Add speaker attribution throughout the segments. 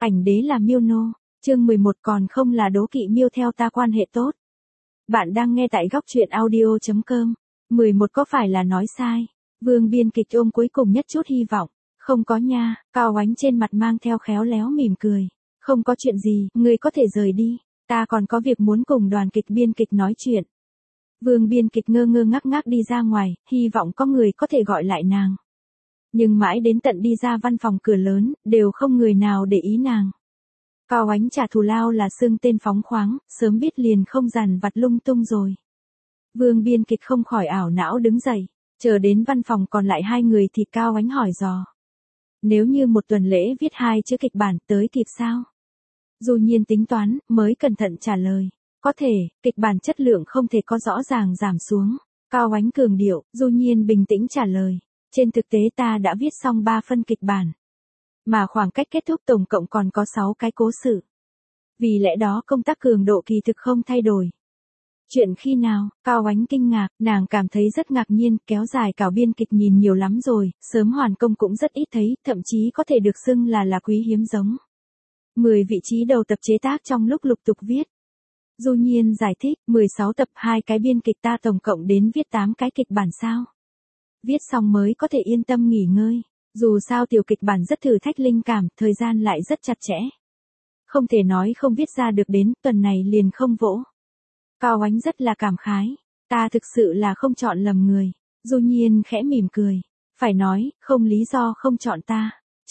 Speaker 1: Ảnh đế là Miêu Nô. Chương 11 còn không là đố kỵ Miêu theo ta quan hệ tốt. Bạn đang nghe tại góc truyện audio.com. 11 có phải là nói sai? Vương biên kịch ôm cuối cùng nhất chút hy vọng. Không có nha, Cao Oánh trên mặt mang theo khéo léo mỉm cười. Không có chuyện gì, ngươi có thể rời đi. Ta còn có việc muốn cùng đoàn kịch biên kịch nói chuyện. Vương biên kịch ngơ ngơ ngác ngác đi ra ngoài, hy vọng có người có thể gọi lại nàng. Nhưng mãi đến tận đi ra văn phòng cửa lớn, đều không người nào để ý nàng. Cao Oánh trả thù lao là xưng tên phóng khoáng, sớm biết liền không dằn vặt lung tung rồi. Vương biên kịch không khỏi ảo não đứng dậy, chờ đến văn phòng còn lại hai người thì Cao Oánh hỏi dò. Nếu như một tuần lễ viết 2 chữ kịch bản tới kịp sao? Du Nhiên tính toán, mới cẩn thận trả lời. Có thể, kịch bản chất lượng không thể có rõ ràng giảm xuống. Cao Oánh cường điệu, Du Nhiên bình tĩnh trả lời. Trên thực tế ta đã viết xong 3 phân kịch bản. Mà khoảng cách kết thúc tổng cộng còn có 6 cái cố sự. Vì lẽ đó công tác cường độ kỳ thực không thay đổi. Chuyện khi nào? Cao Oánh kinh ngạc, nàng cảm thấy rất ngạc nhiên, kéo dài cảo biên kịch nhìn nhiều lắm rồi, sớm hoàn công cũng rất ít thấy, thậm chí có thể được xưng là quý hiếm giống. 10 vị trí đầu tập chế tác trong lúc lục tục viết. Du Nhiên giải thích, 16 tập 2 cái biên kịch ta tổng cộng đến viết 8 cái kịch bản sao. Viết xong mới có thể yên tâm nghỉ ngơi. Dù sao tiểu kịch bản rất thử thách linh cảm, thời gian lại rất chặt chẽ. Không thể nói không viết ra được đến, tuần này liền không vỗ. Cao Oánh rất là cảm khái. Ta thực sự là không chọn lầm người. Du Nhiên khẽ mỉm cười. Phải nói, không lý do không chọn ta.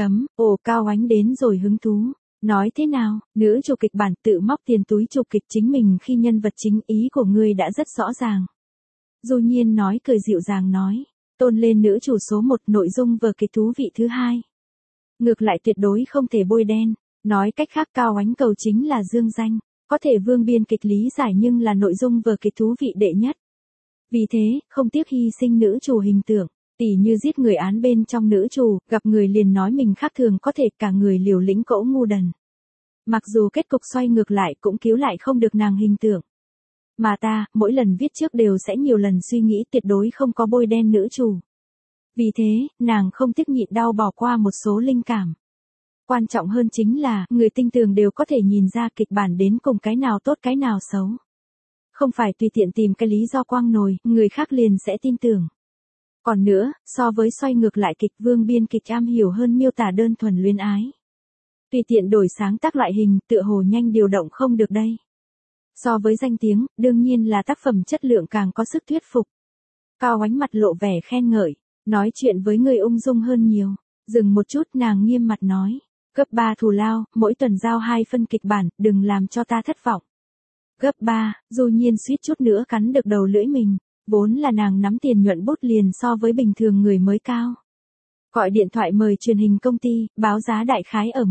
Speaker 1: Cao Oánh đến rồi hứng thú. Nói thế nào, nữ chủ kịch bản tự móc tiền túi chụp kịch chính mình khi nhân vật chính ý của ngươi đã rất rõ ràng. Du Nhiên nói cười dịu dàng nói. Tôn lên nữ chủ số 1 nội dung vở kịch thú vị thứ 2. Ngược lại tuyệt đối không thể bôi đen. Nói cách khác Cao Oánh cầu chính là dương danh. Có thể vương biên kịch lý giải nhưng là nội dung vở kịch thú vị đệ nhất. Vì thế, không tiếc hy sinh nữ chủ hình tượng. Tỉ như giết người án bên trong nữ chủ, gặp người liền nói mình khác thường có thể cả người liều lĩnh cỗ ngu đần. Mặc dù kết cục xoay ngược lại cũng cứu lại không được nàng hình tượng. Mà ta, mỗi lần viết trước đều sẽ nhiều lần suy nghĩ tuyệt đối không có bôi đen nữ chủ. Vì thế, nàng không tiếc nhịn đau bỏ qua một số linh cảm. Quan trọng hơn chính là, người tinh tường đều có thể nhìn ra kịch bản đến cùng cái nào tốt cái nào xấu. Không phải tùy tiện tìm cái lý do quang nồi, người khác liền sẽ tin tưởng. Còn nữa, so với xoay ngược lại kịch vương biên kịch am hiểu hơn miêu tả đơn thuần luyến ái. Tùy tiện đổi sáng tác loại hình, tựa hồ nhanh điều động không được đây. So với danh tiếng, đương nhiên là tác phẩm chất lượng càng có sức thuyết phục. Cao Oánh mặt lộ vẻ khen ngợi, nói chuyện với người ung dung hơn nhiều. Dừng một chút nàng nghiêm mặt nói. Gấp 3 thù lao, mỗi tuần giao 2 phân kịch bản, đừng làm cho ta thất vọng. Gấp 3, Du Nhiên suýt chút nữa cắn được đầu lưỡi mình. Vốn là nàng nắm tiền nhuận bút liền so với bình thường người mới cao. Gọi điện thoại mời truyền hình công ty, báo giá đại khái ở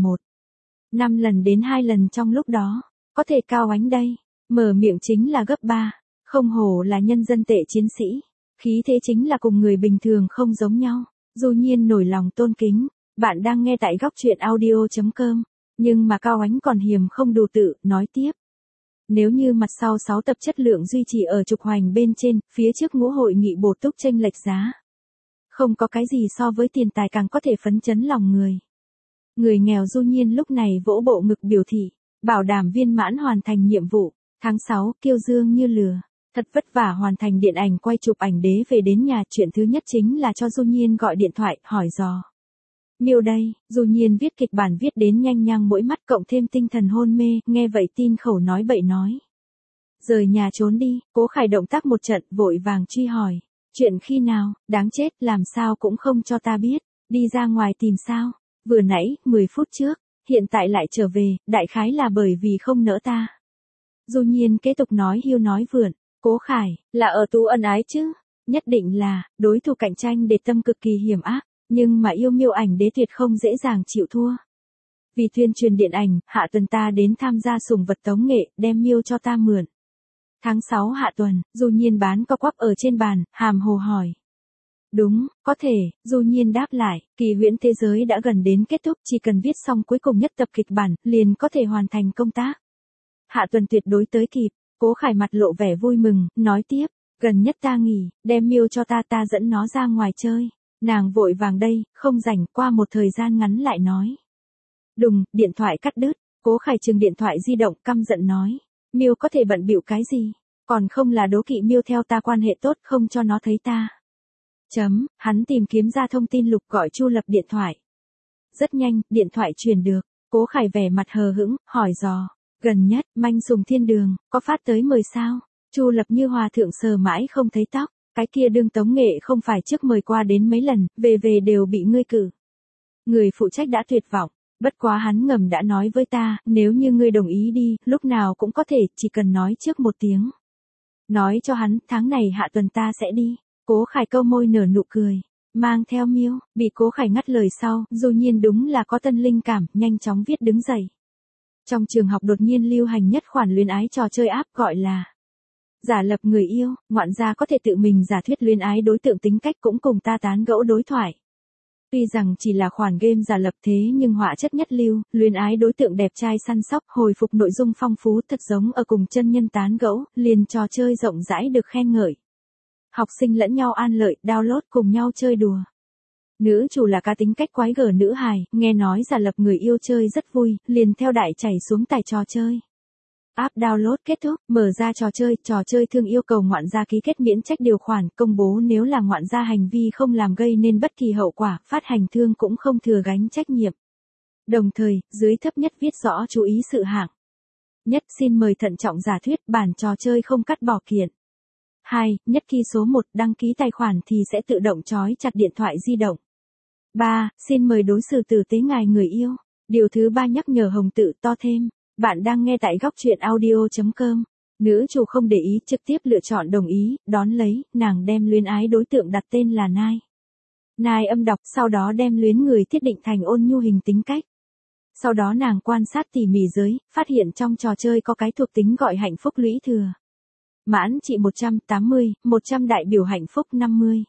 Speaker 1: 5 lần đến 2 lần trong lúc đó. Có thể Cao Oánh đây. Mở miệng chính là gấp 3. Không hổ là nhân dân tệ chiến sĩ. Khí thế chính là cùng người bình thường không giống nhau. Du Nhiên nổi lòng tôn kính. Bạn đang nghe tại góc truyện audio.com. Nhưng mà Cao Oánh còn hiềm không đủ tự, nói tiếp. Nếu như mặt sau 6 tập chất lượng duy trì ở trục hoành bên trên, phía trước ngũ hội nghị bổ túc chênh lệch giá. Không có cái gì so với tiền tài càng có thể phấn chấn lòng người. Người nghèo Du Nhiên lúc này vỗ bộ ngực biểu thị, bảo đảm viên mãn hoàn thành nhiệm vụ. Tháng 6, kiêu dương như lửa. Thật vất vả hoàn thành điện ảnh quay chụp ảnh đế về đến nhà, chuyện thứ nhất chính là cho Du Nhiên gọi điện thoại, hỏi dò. Miêu đây, Du Nhiên viết kịch bản viết đến nhanh nhăng mỗi mắt cộng thêm tinh thần hôn mê, nghe vậy tin khẩu nói bậy nói. Rời nhà trốn đi, Cố Khải động tác một trận, vội vàng truy hỏi. Chuyện khi nào, đáng chết, làm sao cũng không cho ta biết, đi ra ngoài tìm sao, vừa nãy, 10 phút trước, hiện tại lại trở về, đại khái là bởi vì không nỡ ta. Du Nhiên kế tục nói hiu nói vượn, Cố Khải, là ở tú ân ái chứ, nhất định là, đối thủ cạnh tranh để tâm cực kỳ hiểm ác. Nhưng mà yêu miêu ảnh đế tuyệt không dễ dàng chịu thua. Vì tuyên truyền điện ảnh, hạ tuần ta đến tham gia sủng vật tống nghệ, đem miêu cho ta mượn. Tháng 6 hạ tuần, Du Nhiên bán co quắp ở trên bàn, hàm hồ hỏi. Đúng, có thể, Du Nhiên đáp lại, kỳ huyễn thế giới đã gần đến kết thúc, chỉ cần viết xong cuối cùng nhất tập kịch bản, liền có thể hoàn thành công tác. Hạ tuần tuyệt đối tới kịp, Cố Khải mặt lộ vẻ vui mừng, nói tiếp, gần nhất ta nghỉ, đem miêu cho ta dẫn nó ra ngoài chơi. Nàng vội vàng đây, không rảnh, qua một thời gian ngắn lại nói. Đùng, điện thoại cắt đứt. Cố Khải trừng điện thoại di động căm giận nói. Miêu có thể bận bịu cái gì? Còn không là đố kỵ Miêu theo ta quan hệ tốt không cho nó thấy ta. Hắn tìm kiếm ra thông tin lục gọi Chu Lập điện thoại. Rất nhanh, điện thoại truyền được. Cố Khải vẻ mặt hờ hững, hỏi dò. Gần nhất, manh sùng thiên đường, có phát tới mời sao? Chu Lập như hòa thượng sờ mãi không thấy tóc. Cái kia đương Tống Nghệ không phải trước mời qua đến mấy lần, về đều bị ngươi cử. Người phụ trách đã tuyệt vọng. Bất quá hắn ngầm đã nói với ta, nếu như ngươi đồng ý đi, lúc nào cũng có thể, chỉ cần nói trước một tiếng. Nói cho hắn, tháng này hạ tuần ta sẽ đi. Cố Khải câu môi nở nụ cười. Mang theo Miêu, bị Cố Khải ngắt lời sau, Du Nhiên đúng là có tân linh cảm, nhanh chóng viết đứng dậy. Trong trường học đột nhiên lưu hành nhất khoản luyến ái trò chơi áp gọi là giả lập người yêu, ngoạn gia có thể tự mình giả thuyết luyến ái đối tượng tính cách cũng cùng ta tán gẫu đối thoại. Tuy rằng chỉ là khoản game giả lập thế nhưng họa chất nhất lưu, luyến ái đối tượng đẹp trai săn sóc, hồi phục nội dung phong phú thật giống ở cùng chân nhân tán gẫu, liền trò chơi rộng rãi được khen ngợi. Học sinh lẫn nhau an lợi, download cùng nhau chơi đùa. Nữ chủ là cá tính cách quái gở nữ hài, nghe nói giả lập người yêu chơi rất vui, liền theo đại chảy xuống tải trò chơi. App download kết thúc, mở ra trò chơi thương yêu cầu ngoạn gia ký kết miễn trách điều khoản, công bố nếu là ngoạn gia hành vi không làm gây nên bất kỳ hậu quả, phát hành thương cũng không thừa gánh trách nhiệm. Đồng thời, dưới thấp nhất viết rõ chú ý sự hạng. Nhất, xin mời thận trọng giả thuyết, bản trò chơi không cắt bỏ kiện. 2. Nhất khi số 1 đăng ký tài khoản thì sẽ tự động trói chặt điện thoại di động. 3. Xin mời đối xử tử tế ngài người yêu. Điều thứ 3 nhắc nhở hồng tự to thêm. Bạn đang nghe tại góc truyện audio.com. Nữ chủ không để ý trực tiếp lựa chọn đồng ý, đón lấy, nàng đem luyến ái đối tượng đặt tên là Nai. Nai âm đọc sau đó đem luyến người thiết định thành ôn nhu hình tính cách. Sau đó nàng quan sát tỉ mỉ giới, phát hiện trong trò chơi có cái thuộc tính gọi hạnh phúc lũy thừa. Mãn trị 180, 100 đại biểu hạnh phúc 50.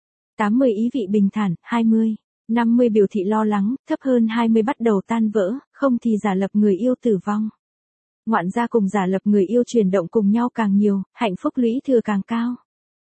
Speaker 1: 80 ý vị bình thản, 20. 50 biểu thị lo lắng, thấp hơn 20 bắt đầu tan vỡ, không thì giả lập người yêu tử vong. Ngoạn gia cùng giả lập người yêu chuyển động cùng nhau càng nhiều, hạnh phúc lũy thừa càng cao.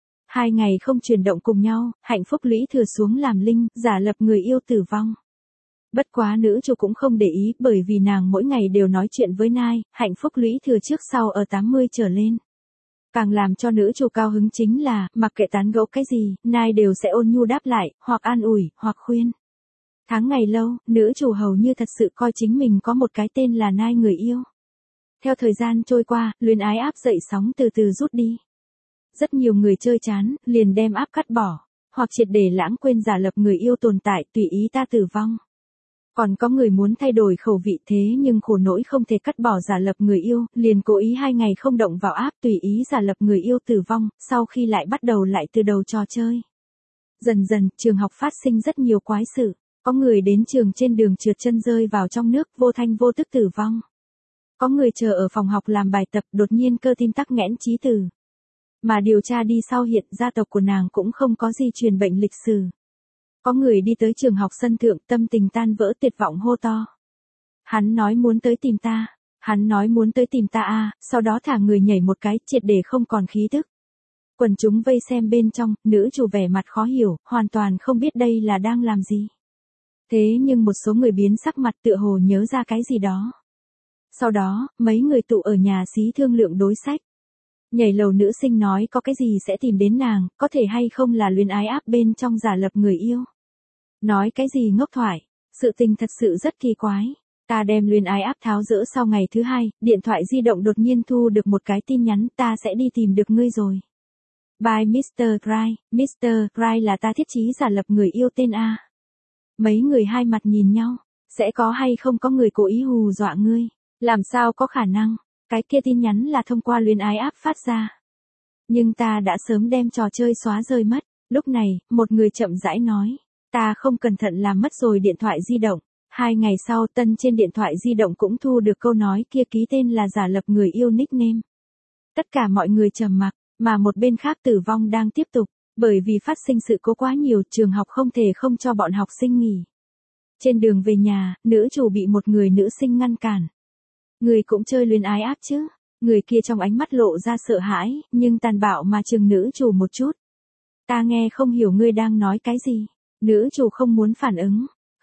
Speaker 1: 2 ngày không chuyển động cùng nhau, hạnh phúc lũy thừa xuống làm linh, giả lập người yêu tử vong. Bất quá nữ chủ cũng không để ý bởi vì nàng mỗi ngày đều nói chuyện với Nai, hạnh phúc lũy thừa trước sau ở 80 trở lên. Càng làm cho nữ chủ cao hứng chính là, mặc kệ tán gẫu cái gì, Nai đều sẽ ôn nhu đáp lại, hoặc an ủi, hoặc khuyên. Tháng ngày lâu, nữ chủ hầu như thật sự coi chính mình có một cái tên là Nai người yêu. Theo thời gian trôi qua, luyến ái áp dậy sóng từ từ rút đi. Rất nhiều người chơi chán, liền đem áp cắt bỏ, hoặc triệt để lãng quên giả lập người yêu tồn tại, tùy ý ta tử vong. Còn có người muốn thay đổi khẩu vị thế nhưng khổ nỗi không thể cắt bỏ giả lập người yêu, liền cố ý 2 ngày không động vào app tùy ý giả lập người yêu tử vong, sau khi lại bắt đầu lại từ đầu trò chơi. Dần dần, trường học phát sinh rất nhiều quái sự, có người đến trường trên đường trượt chân rơi vào trong nước, vô thanh vô tức tử vong. Có người chờ ở phòng học làm bài tập, đột nhiên cơ tim tắc nghẽn chí tử. Mà điều tra đi sau hiện gia tộc của nàng cũng không có gì truyền bệnh lịch sử. Có người đi tới trường học sân thượng, tâm tình tan vỡ tuyệt vọng hô to. Hắn nói muốn tới tìm ta. Hắn nói muốn tới tìm ta à, sau đó thả người nhảy một cái, triệt để không còn khí tức. Quần chúng vây xem bên trong, nữ chủ vẻ mặt khó hiểu, hoàn toàn không biết đây là đang làm gì. Thế nhưng một số người biến sắc mặt tựa hồ nhớ ra cái gì đó. Sau đó, mấy người tụ ở nhà xí thương lượng đối sách. Nhảy lầu nữ sinh nói có cái gì sẽ tìm đến nàng, có thể hay không là luyến ái áp bên trong giả lập người yêu. Nói cái gì ngốc thoại, sự tình thật sự rất kỳ quái. Ta đem luyến ái áp tháo dỡ sau ngày thứ 2, điện thoại di động đột nhiên thu được một cái tin nhắn, ta sẽ đi tìm được ngươi rồi. By Mr. Cry, Mr. Cry là ta thiết trí giả lập người yêu tên A. Mấy người hai mặt nhìn nhau, sẽ có hay không có người cố ý hù dọa ngươi, làm sao có khả năng, cái kia tin nhắn là thông qua luyến ái áp phát ra. Nhưng ta đã sớm đem trò chơi xóa rơi mất, lúc này, một người chậm rãi nói, ta không cẩn thận làm mất rồi điện thoại di động. 2 ngày sau Tân trên điện thoại di động cũng thu được câu nói kia ký tên là giả lập người yêu nickname. Tất cả mọi người trầm mặc, mà một bên khác tử vong đang tiếp tục, bởi vì phát sinh sự cố quá nhiều trường học không thể không cho bọn học sinh nghỉ. Trên đường về nhà, nữ chủ bị một người nữ sinh ngăn cản. Người cũng chơi luyến ái áp chứ, người kia trong ánh mắt lộ ra sợ hãi, nhưng tàn bạo mà chừng nữ chủ một chút. Ta nghe không hiểu ngươi đang nói cái gì, nữ chủ không muốn phản ứng.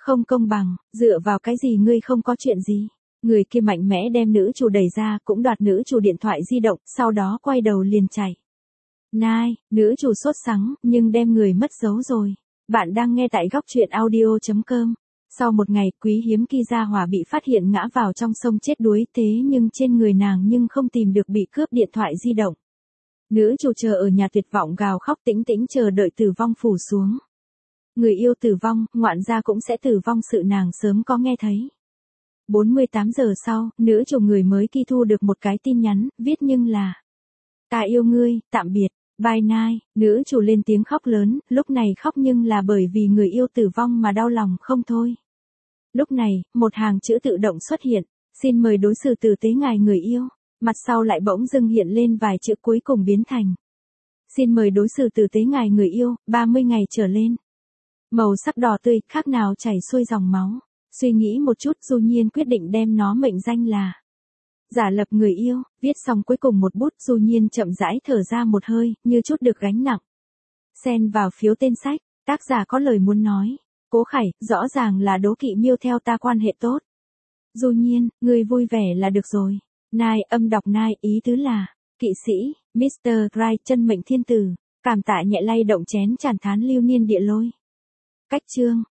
Speaker 1: Không công bằng, dựa vào cái gì ngươi không có chuyện gì? Người kia mạnh mẽ đem nữ chủ đẩy ra, cũng đoạt nữ chủ điện thoại di động, sau đó quay đầu liền chạy. Nai, nữ chủ sốt sắng, nhưng đem người mất dấu rồi. Bạn đang nghe tại góc truyện audio.com. Sau một ngày, quý hiếm Kiza Hòa bị phát hiện ngã vào trong sông chết đuối, thế nhưng trên người nàng nhưng không tìm được bị cướp điện thoại di động. Nữ chủ chờ ở nhà tuyệt vọng gào khóc tĩnh tĩnh chờ đợi tử vong phủ xuống. Người yêu tử vong, ngoạn gia cũng sẽ tử vong, sự nàng sớm có nghe thấy. 48 giờ sau, nữ chủ người mới kia thu được một cái tin nhắn, viết nhưng là: ta yêu ngươi, tạm biệt, bye night. Nữ chủ lên tiếng khóc lớn, lúc này khóc nhưng là bởi vì người yêu tử vong mà đau lòng không thôi. Lúc này, một hàng chữ tự động xuất hiện, xin mời đối xử tử tế ngài người yêu, mặt sau lại bỗng dưng hiện lên vài chữ cuối cùng biến thành: xin mời đối xử tử tế ngài người yêu, 30 ngày trở lên. Màu sắc đỏ tươi, khác nào chảy xuôi dòng máu. Suy nghĩ một chút, Du Nhiên quyết định đem nó mệnh danh là Giả lập người yêu. Viết xong cuối cùng một bút, Du Nhiên chậm rãi thở ra một hơi, như chút được gánh nặng. Xen vào phiếu tên sách, tác giả có lời muốn nói. Cố Khải, rõ ràng là đố kỵ miêu theo ta quan hệ tốt. Du Nhiên, ngươi vui vẻ là được rồi. Nai, âm đọc Nai, ý tứ là kỵ sĩ, Mr. Right, chân mệnh thiên tử. Cảm tạ nhẹ lay động chén tràn thán lưu niên địa lôi. Cách chương